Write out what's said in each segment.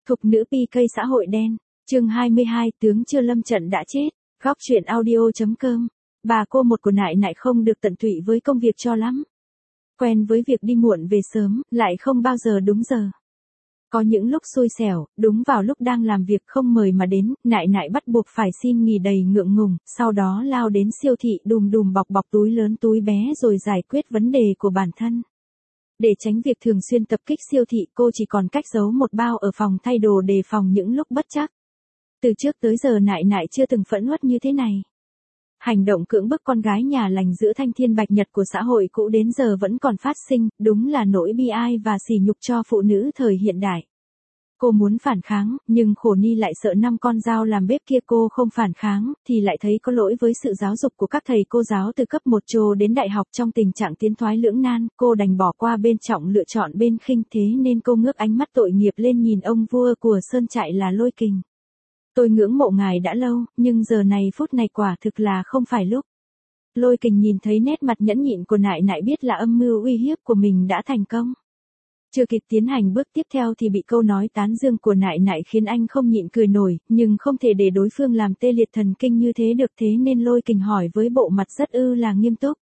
Thục nữ PK xã hội đen, chương 22 tướng chưa lâm trận đã chết, góc chuyện audio.com. Bà cô một của nại nại không được tận tụy với công việc cho lắm. Quen với việc đi muộn về sớm, lại không bao giờ đúng giờ. Có những lúc xui xẻo, đúng vào lúc đang làm việc không mời mà đến, nại nại bắt buộc phải xin nghỉ đầy ngượng ngùng, sau đó lao đến siêu thị đùm đùm bọc bọc túi lớn túi bé rồi giải quyết vấn đề của bản thân. Để tránh việc thường xuyên tập kích siêu thị, cô chỉ còn cách giấu một bao ở phòng thay đồ đề phòng những lúc bất trắc. Từ trước tới giờ nại nại chưa từng phẫn uất như thế này. Hành động cưỡng bức con gái nhà lành giữa thanh thiên bạch nhật của xã hội cũ đến giờ vẫn còn phát sinh, đúng là nỗi bi ai và sỉ nhục cho phụ nữ thời hiện đại. Cô muốn phản kháng, nhưng khổ ni lại sợ 5 con dao làm bếp kia cô không phản kháng, thì lại thấy có lỗi với sự giáo dục của các thầy cô giáo từ cấp 1 trồ đến đại học trong tình trạng tiến thoái lưỡng nan, cô đành bỏ qua bên trọng lựa chọn bên khinh, thế nên cô ngước ánh mắt tội nghiệp lên nhìn ông vua của sơn trại là Lôi Kình. Tôi ngưỡng mộ ngài đã lâu, nhưng giờ này phút này quả thực là không phải lúc. Lôi Kình nhìn thấy nét mặt nhẫn nhịn của nại nại biết là âm mưu uy hiếp của mình đã thành công. Chưa kịp tiến hành bước tiếp theo thì bị câu nói tán dương của nại nại khiến anh không nhịn cười nổi, nhưng không thể để đối phương làm tê liệt thần kinh như thế được, thế nên Lôi Kình hỏi với bộ mặt rất là nghiêm túc.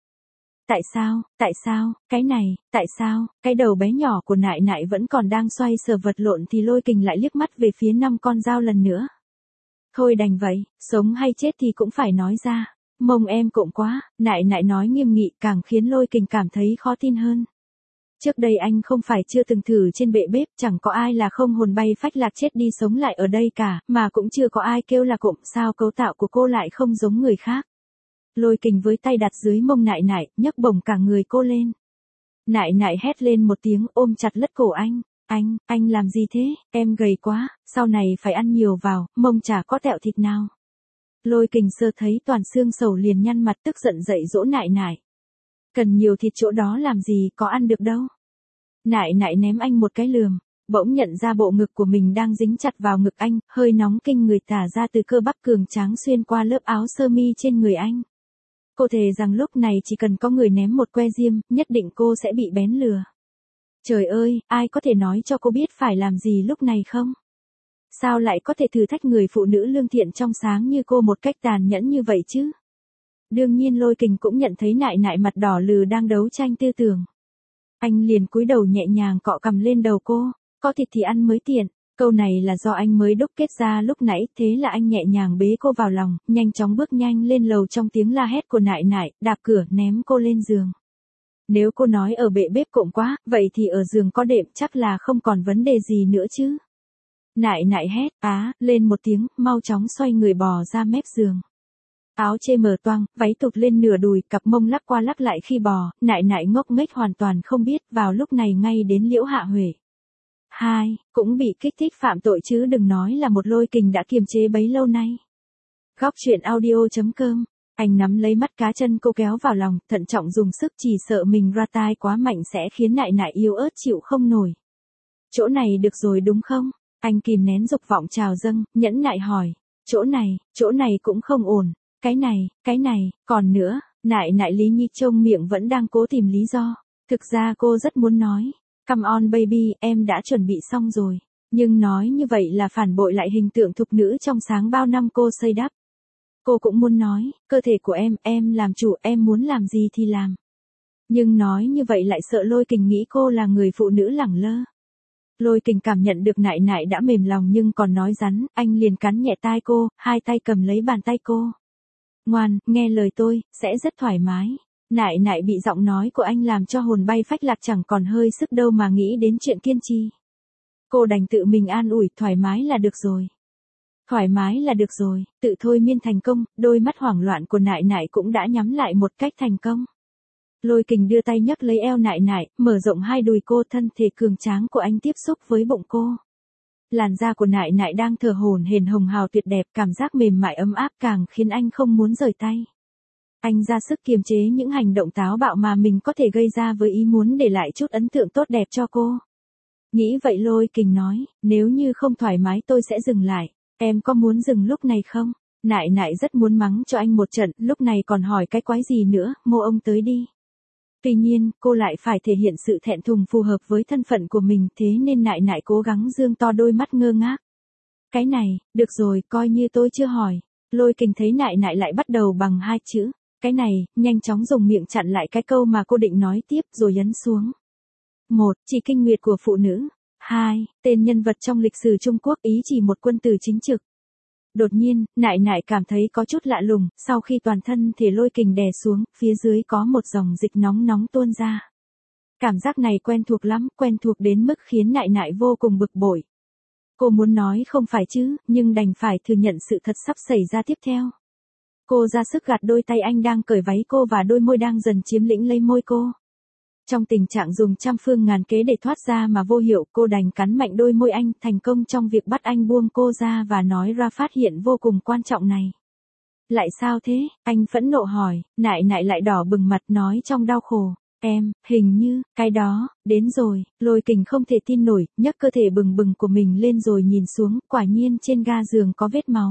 Tại sao, cái này, tại sao, cái đầu bé nhỏ của nại nại vẫn còn đang xoay sở vật lộn thì Lôi Kình lại liếc mắt về phía 5 con dao lần nữa. Thôi đành vậy, sống hay chết thì cũng phải nói ra. Mông em cộm quá, nại nại nói nghiêm nghị càng khiến Lôi Kình cảm thấy khó tin hơn. Trước đây anh không phải chưa từng thử trên bệ bếp, chẳng có ai là không hồn bay phách lạc chết đi sống lại ở đây cả, mà cũng chưa có ai kêu là cộm, sao cấu tạo của cô lại không giống người khác. Lôi Kình với tay đặt dưới mông nại nại, nhấc bổng cả người cô lên. Nại nại hét lên một tiếng ôm chặt lất cổ anh. Anh làm gì thế, em gầy quá, sau này phải ăn nhiều vào, mông chả có tẹo thịt nào. Lôi Kình sơ thấy toàn xương sầu liền nhăn mặt tức giận dậy dỗ nại nại. Cần nhiều thịt chỗ đó làm gì, có ăn được đâu. Nại nại ném anh một cái lườm, bỗng nhận ra bộ ngực của mình đang dính chặt vào ngực anh, hơi nóng kinh người tả ra từ cơ bắp cường tráng xuyên qua lớp áo sơ mi trên người anh. Cô thề rằng lúc này chỉ cần có người ném một que diêm, nhất định cô sẽ bị bén lừa. Trời ơi, ai có thể nói cho cô biết phải làm gì lúc này không? Sao lại có thể thử thách người phụ nữ lương thiện trong sáng như cô một cách tàn nhẫn như vậy chứ? Đương nhiên Lôi Kình cũng nhận thấy nại nại mặt đỏ lừ đang đấu tranh tư tưởng. Anh liền cúi đầu nhẹ nhàng cọ cằm lên đầu cô, có thịt thì ăn mới tiện. Câu này là do anh mới đúc kết ra lúc nãy, thế là anh nhẹ nhàng bế cô vào lòng, nhanh chóng bước nhanh lên lầu trong tiếng la hét của nại nại, đạp cửa ném cô lên giường. Nếu cô nói ở bệ bếp cộm quá, vậy thì ở giường có đệm chắc là không còn vấn đề gì nữa chứ. Nại nại hét, lên một tiếng, mau chóng xoay người bò ra mép giường. Áo chê mở toang, váy tụt lên nửa đùi, cặp mông lắc qua lắc lại khi bò, nại nại ngốc nghếch hoàn toàn không biết, vào lúc này ngay đến Liễu Hạ Huệ. Cũng bị kích thích phạm tội chứ đừng nói là một Lôi Kình đã kiềm chế bấy lâu nay. Góc chuyện audio.com. Anh nắm lấy mắt cá chân cô kéo vào lòng, thận trọng dùng sức, chỉ sợ mình ra tay quá mạnh sẽ khiến nại nại yếu ớt chịu không nổi. Chỗ này được rồi đúng không? Anh kìm nén dục vọng trào dâng, nhẫn nại hỏi. Chỗ này cũng không ổn. Cái này, còn nữa, nại nại Lý Nhi trông miệng vẫn đang cố tìm lý do. Thực ra cô rất muốn nói. Come on baby, em đã chuẩn bị xong rồi. Nhưng nói như vậy là phản bội lại hình tượng thục nữ trong sáng bao năm cô xây đắp. Cô cũng muốn nói, cơ thể của em làm chủ, em muốn làm gì thì làm. Nhưng nói như vậy lại sợ Lôi Kình nghĩ cô là người phụ nữ lẳng lơ. Lôi Kình cảm nhận được nại nại đã mềm lòng nhưng còn nói rắn, anh liền cắn nhẹ tai cô, hai tay cầm lấy bàn tay cô. Ngoan, nghe lời tôi, sẽ rất thoải mái. Nại nại bị giọng nói của anh làm cho hồn bay phách lạc chẳng còn hơi sức đâu mà nghĩ đến chuyện kiên trì. Cô đành tự mình an ủi, thoải mái là được rồi. Thoải mái là được rồi, tự thôi miên thành công, đôi mắt hoảng loạn của nại nại cũng đã nhắm lại một cách thành công. Lôi Kình đưa tay nhấc lấy eo nại nại, mở rộng hai đùi cô, thân thể cường tráng của anh tiếp xúc với bụng cô. Làn da của nại nại đang thở hổn hển hồng hào tuyệt đẹp, cảm giác mềm mại ấm áp càng khiến anh không muốn rời tay. Anh ra sức kiềm chế những hành động táo bạo mà mình có thể gây ra với ý muốn để lại chút ấn tượng tốt đẹp cho cô. Nghĩ vậy Lôi Kình nói, nếu như không thoải mái tôi sẽ dừng lại, em có muốn dừng lúc này không? Nại nại rất muốn mắng cho anh một trận, lúc này còn hỏi cái quái gì nữa, mô ông tới đi. Tuy nhiên, cô lại phải thể hiện sự thẹn thùng phù hợp với thân phận của mình, thế nên nại nại cố gắng dương to đôi mắt ngơ ngác. Cái này, được rồi, coi như tôi chưa hỏi. Lôi Kình thấy nại nại lại bắt đầu bằng 2 chữ. Cái này, nhanh chóng dùng miệng chặn lại cái câu mà cô định nói tiếp rồi ấn xuống. 1. Chỉ kinh nguyệt của phụ nữ. 2. Tên nhân vật trong lịch sử Trung Quốc, ý chỉ một quân tử chính trực. Đột nhiên, nại nại cảm thấy có chút lạ lùng, sau khi toàn thân thể Lôi Kình đè xuống, phía dưới có một dòng dịch nóng nóng tuôn ra. Cảm giác này quen thuộc lắm, quen thuộc đến mức khiến nại nại vô cùng bực bội. Cô muốn nói không phải chứ, nhưng đành phải thừa nhận sự thật sắp xảy ra tiếp theo. Cô ra sức gạt đôi tay anh đang cởi váy cô và đôi môi đang dần chiếm lĩnh lấy môi cô. Trong tình trạng dùng trăm phương ngàn kế để thoát ra mà vô hiệu, cô đành cắn mạnh đôi môi anh, thành công trong việc bắt anh buông cô ra và nói ra phát hiện vô cùng quan trọng này. Lại sao thế? Anh phẫn nộ hỏi, nại nại lại đỏ bừng mặt nói trong đau khổ. Em, hình như, cái đó, đến rồi. Lôi Kình không thể tin nổi, nhấc cơ thể bừng bừng của mình lên rồi nhìn xuống, quả nhiên trên ga giường có vết máu.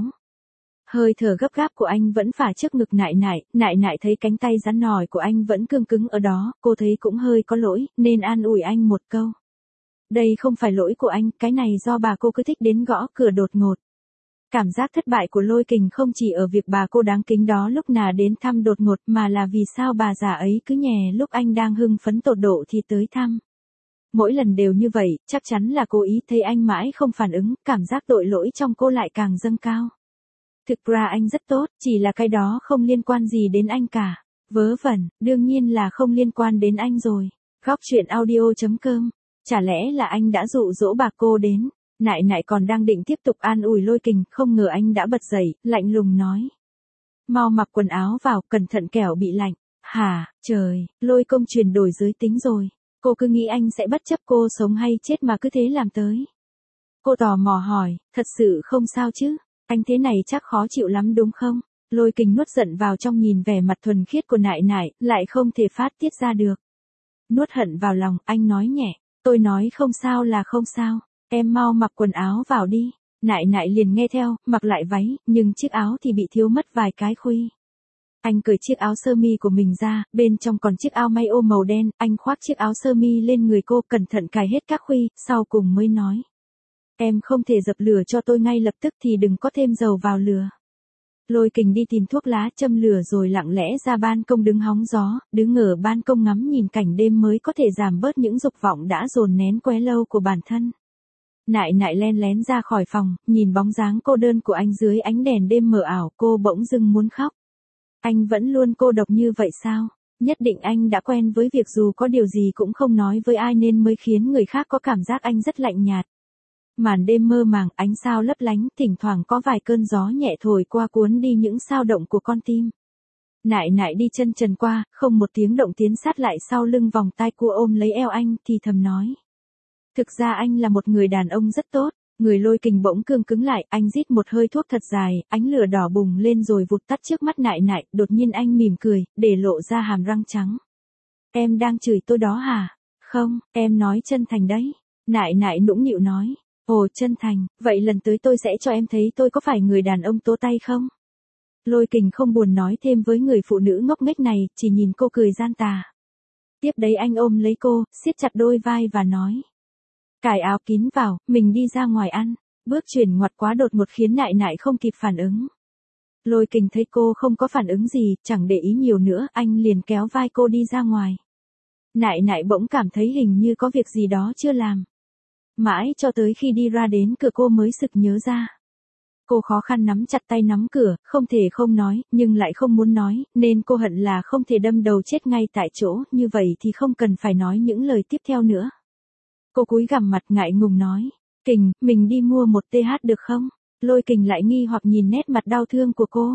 Hơi thở gấp gáp của anh vẫn phả trước ngực nại nại thấy cánh tay rắn nỏi của anh vẫn cương cứng ở đó, cô thấy cũng hơi có lỗi, nên an ủi anh một câu. Đây không phải lỗi của anh, cái này do bà cô cứ thích đến gõ cửa đột ngột. Cảm giác thất bại của Lôi Kình không chỉ ở việc bà cô đáng kính đó lúc nào đến thăm đột ngột mà là vì sao bà già ấy cứ nhè lúc anh đang hưng phấn tột độ thì tới thăm. Mỗi lần đều như vậy, chắc chắn là cố ý, thấy anh mãi không phản ứng, cảm giác tội lỗi trong cô lại càng dâng cao. Thực ra anh rất tốt, chỉ là cái đó không liên quan gì đến anh cả. Vớ vẩn, đương nhiên là không liên quan đến anh rồi. Góc chuyện audio.com. Chả lẽ là anh đã dụ dỗ bà cô đến? Nại nại còn đang định tiếp tục an ủi Lôi Kình, không ngờ anh đã bật dậy, lạnh lùng nói. Mau mặc quần áo vào, cẩn thận kẻo bị lạnh. Hả, trời, Lôi công chuyển đổi giới tính rồi. Cô cứ nghĩ anh sẽ bất chấp cô sống hay chết mà cứ thế làm tới. Cô tò mò hỏi, thật sự không sao chứ? Anh thế này chắc khó chịu lắm đúng không? Lôi Kình nuốt giận vào trong, nhìn vẻ mặt thuần khiết của nại nại, lại không thể phát tiết ra được. Nuốt hận vào lòng, anh nói nhẹ, tôi nói không sao là không sao, em mau mặc quần áo vào đi. Nại nại liền nghe theo, mặc lại váy, nhưng chiếc áo thì bị thiếu mất vài cái khuy. Anh cởi chiếc áo sơ mi của mình ra, bên trong còn chiếc ao may ô màu đen, anh khoác chiếc áo sơ mi lên người cô, cẩn thận cài hết các khuy, sau cùng mới nói. Em không thể dập lửa cho tôi ngay lập tức thì đừng có thêm dầu vào lửa. Lôi Kình đi tìm thuốc lá châm lửa rồi lặng lẽ ra ban công đứng hóng gió, đứng ở ban công ngắm nhìn cảnh đêm mới có thể giảm bớt những dục vọng đã dồn nén quá lâu của bản thân. Nại nại len lén ra khỏi phòng, nhìn bóng dáng cô đơn của anh dưới ánh đèn đêm mờ ảo, cô bỗng dưng muốn khóc. Anh vẫn luôn cô độc như vậy sao? Nhất định anh đã quen với việc dù có điều gì cũng không nói với ai nên mới khiến người khác có cảm giác anh rất lạnh nhạt. Màn đêm mơ màng, ánh sao lấp lánh, thỉnh thoảng có vài cơn gió nhẹ thổi qua cuốn đi những sao động của con tim. Nại nại đi chân trần qua, không một tiếng động tiến sát lại sau lưng, vòng tay cô ôm lấy eo anh, thì thầm nói. Thực ra anh là một người đàn ông rất tốt. Người Lôi Kình bỗng cương cứng lại, anh rít một hơi thuốc thật dài, ánh lửa đỏ bùng lên rồi vụt tắt trước mắt nại nại, đột nhiên anh mỉm cười, để lộ ra hàm răng trắng. Em đang chửi tôi đó hả? Không, em nói chân thành đấy. Nại nại nũng nịu nói. Ồ, chân thành, vậy lần tới tôi sẽ cho em thấy tôi có phải người đàn ông tố tay không? Lôi Kình không buồn nói thêm với người phụ nữ ngốc nghếch này, chỉ nhìn cô cười gian tà. Tiếp đấy anh ôm lấy cô, siết chặt đôi vai và nói. Cài áo kín vào, mình đi ra ngoài ăn. Bước chuyển ngoặt quá đột ngột khiến nại nại không kịp phản ứng. Lôi Kình thấy cô không có phản ứng gì, chẳng để ý nhiều nữa, anh liền kéo vai cô đi ra ngoài. Nại nại bỗng cảm thấy hình như có việc gì đó chưa làm. Mãi cho tới khi đi ra đến cửa cô mới sực nhớ ra. Cô khó khăn nắm chặt tay nắm cửa, không thể không nói, nhưng lại không muốn nói, nên cô hận là không thể đâm đầu chết ngay tại chỗ, như vậy thì không cần phải nói những lời tiếp theo nữa. Cô cúi gằm mặt ngại ngùng nói, Kình, mình đi mua một TH được không? Lôi Kình lại nghi hoặc nhìn nét mặt đau thương của cô.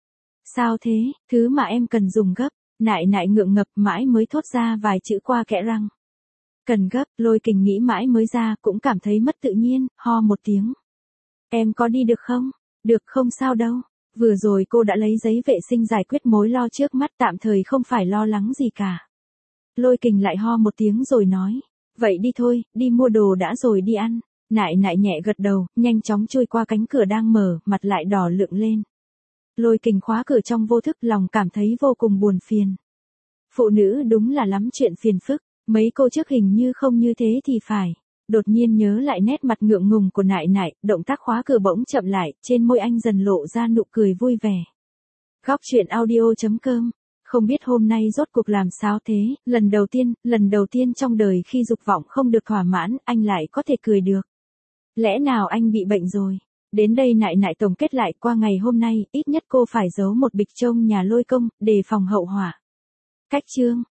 Sao thế, thứ mà em cần dùng gấp, nại nại ngượng ngập mãi mới thốt ra vài chữ qua kẽ răng. Cần gấp, Lôi Kình nghĩ mãi mới ra, cũng cảm thấy mất tự nhiên, ho một tiếng. Em có đi được không? Được, không sao đâu. Vừa rồi cô đã lấy giấy vệ sinh giải quyết mối lo trước mắt, tạm thời không phải lo lắng gì cả. Lôi Kình lại ho một tiếng rồi nói. Vậy đi thôi, đi mua đồ đã rồi đi ăn. Nại nại nhẹ gật đầu, nhanh chóng chui qua cánh cửa đang mở, mặt lại đỏ lựng lên. Lôi Kình khóa cửa trong vô thức, lòng cảm thấy vô cùng buồn phiền. Phụ nữ đúng là lắm chuyện phiền phức, mấy cô trước hình như không như thế thì phải. Đột nhiên nhớ lại nét mặt ngượng ngùng của nại nại, động tác khóa cửa bỗng chậm lại, trên môi anh dần lộ ra nụ cười vui vẻ. Góc chuyện audio.com. Không biết hôm nay rốt cuộc làm sao thế, lần đầu tiên trong đời khi dục vọng không được thỏa mãn, anh lại có thể cười được. Lẽ nào anh bị bệnh rồi? Đến đây nại nại tổng kết lại, qua ngày hôm nay, ít nhất cô phải giấu một bịch trông nhà lôi công, đề phòng hậu họa. Cách chương.